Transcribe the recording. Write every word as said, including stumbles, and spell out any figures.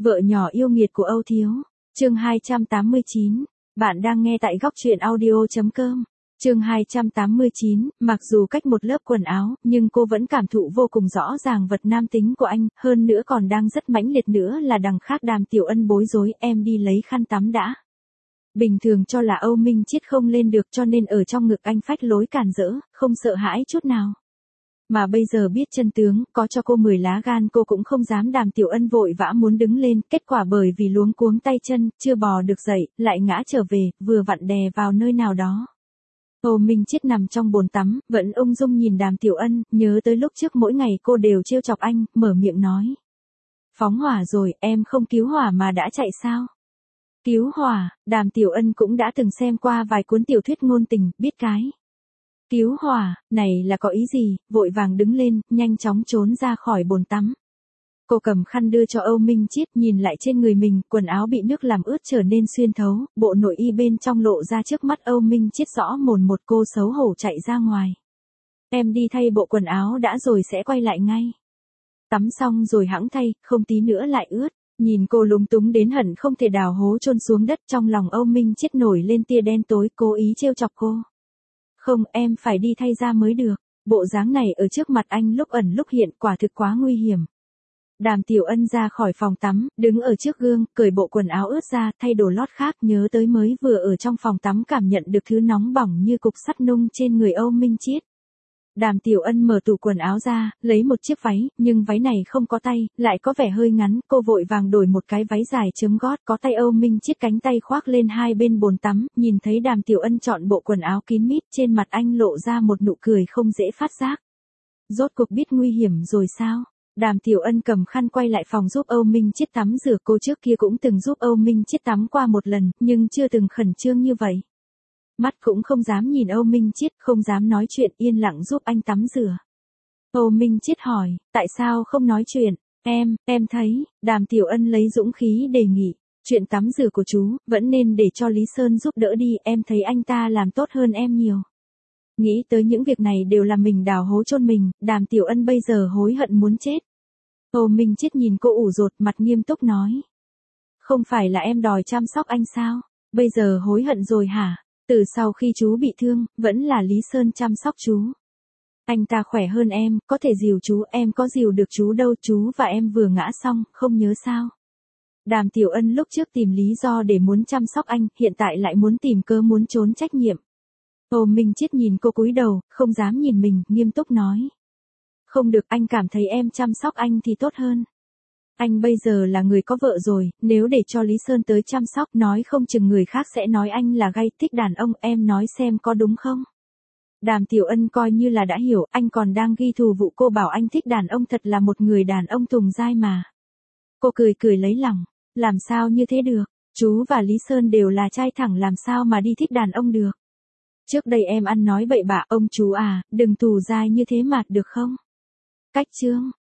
Vợ nhỏ yêu nghiệt của Âu Thiếu. Chương hai trăm tám mươi chín. Bạn đang nghe tại góc truyện audio chấm com. Chương hai trăm tám mươi chín, mặc dù cách một lớp quần áo, nhưng cô vẫn cảm thụ vô cùng rõ ràng vật nam tính của anh, hơn nữa còn đang rất mãnh liệt nữa là đằng khác Đàm Tiểu Ân bối rối, em đi lấy khăn tắm đã. Bình thường cho là Âu Minh Chiết không lên được cho nên ở trong ngực anh phách lối cản rỡ, không sợ hãi chút nào. Mà bây giờ biết chân tướng, có cho cô mười lá gan cô cũng không dám. Đàm Tiểu Ân vội vã muốn đứng lên, kết quả bởi vì luống cuống tay chân, chưa bò được dậy, lại ngã trở về, vừa vặn đè vào nơi nào đó. Âu Minh Chiết nằm trong bồn tắm, vẫn ung dung nhìn Đàm Tiểu Ân, nhớ tới lúc trước mỗi ngày cô đều trêu chọc anh, mở miệng nói. Phóng hỏa rồi, em không cứu hỏa mà đã chạy sao? Cứu hỏa, Đàm Tiểu Ân cũng đã từng xem qua vài cuốn tiểu thuyết ngôn tình, biết cái. Cứu hỏa, này là có ý gì, vội vàng đứng lên, nhanh chóng trốn ra khỏi bồn tắm. Cô cầm khăn đưa cho Âu Minh Chiết, nhìn lại trên người mình, quần áo bị nước làm ướt trở nên xuyên thấu, bộ nội y bên trong lộ ra trước mắt Âu Minh Chiết rõ mồn một. Cô xấu hổ chạy ra ngoài. Em đi thay bộ quần áo đã rồi sẽ quay lại ngay. Tắm xong rồi hẵng thay, không tí nữa lại ướt. Nhìn cô lúng túng đến hận không thể đào hố chôn xuống đất, trong lòng Âu Minh Chiết nổi lên tia đen tối, cố ý trêu chọc cô. Không, em phải đi thay ra mới được. Bộ dáng này ở trước mặt anh lúc ẩn lúc hiện quả thực quá nguy hiểm. Đàm Tiểu Ân ra khỏi phòng tắm, đứng ở trước gương, cởi bộ quần áo ướt ra, thay đồ lót khác, nhớ tới mới vừa ở trong phòng tắm cảm nhận được thứ nóng bỏng như cục sắt nung trên người Âu Minh Chiết. Đàm Tiểu Ân mở tủ quần áo ra, lấy một chiếc váy, nhưng váy này không có tay, lại có vẻ hơi ngắn, cô vội vàng đổi một cái váy dài chấm gót, có tay. Âu Minh Chiết cánh tay khoác lên hai bên bồn tắm, nhìn thấy Đàm Tiểu Ân chọn bộ quần áo kín mít, trên mặt anh lộ ra một nụ cười không dễ phát giác. Rốt cuộc biết nguy hiểm rồi sao? Đàm Tiểu Ân cầm khăn quay lại phòng giúp Âu Minh Chiết tắm rửa, cô trước kia cũng từng giúp Âu Minh Chiết tắm qua một lần, nhưng chưa từng khẩn trương như vậy. Mắt cũng không dám nhìn Âu Minh Chiết, không dám nói chuyện, yên lặng giúp anh tắm rửa. Âu Minh Chiết hỏi, tại sao không nói chuyện? Em, em thấy, Đàm Tiểu Ân lấy dũng khí đề nghị, chuyện tắm rửa của chú, vẫn nên để cho Lý Sơn giúp đỡ đi, em thấy anh ta làm tốt hơn em nhiều. Nghĩ tới những việc này đều là mình đào hố chôn mình, Đàm Tiểu Ân bây giờ hối hận muốn chết. Âu Minh Chiết nhìn cô ủ rột, mặt nghiêm túc nói. Không phải là em đòi chăm sóc anh sao? Bây giờ hối hận rồi hả? Từ sau khi chú bị thương, vẫn là Lý Sơn chăm sóc chú. Anh ta khỏe hơn em, có thể dìu chú, em có dìu được chú đâu, chú và em vừa ngã xong, không nhớ sao? Đàm Tiểu Ân lúc trước tìm lý do để muốn chăm sóc anh, hiện tại lại muốn tìm cớ muốn trốn trách nhiệm. Âu Minh Chiết nhìn cô cúi đầu, không dám nhìn mình, nghiêm túc nói. Không được, anh cảm thấy em chăm sóc anh thì tốt hơn. Anh bây giờ là người có vợ rồi, nếu để cho Lý Sơn tới chăm sóc, nói không chừng người khác sẽ nói anh là gay, thích đàn ông, em nói xem có đúng không? Đàm Tiểu Ân coi như là đã hiểu, anh còn đang ghi thù vụ cô bảo anh thích đàn ông, thật là một người đàn ông tùng dai mà. Cô cười cười lấy lòng, làm sao như thế được, chú và Lý Sơn đều là trai thẳng, làm sao mà đi thích đàn ông được. Trước đây em ăn nói bậy bạ, ông chú à, đừng tù dai như thế mà, được không? Cách chương,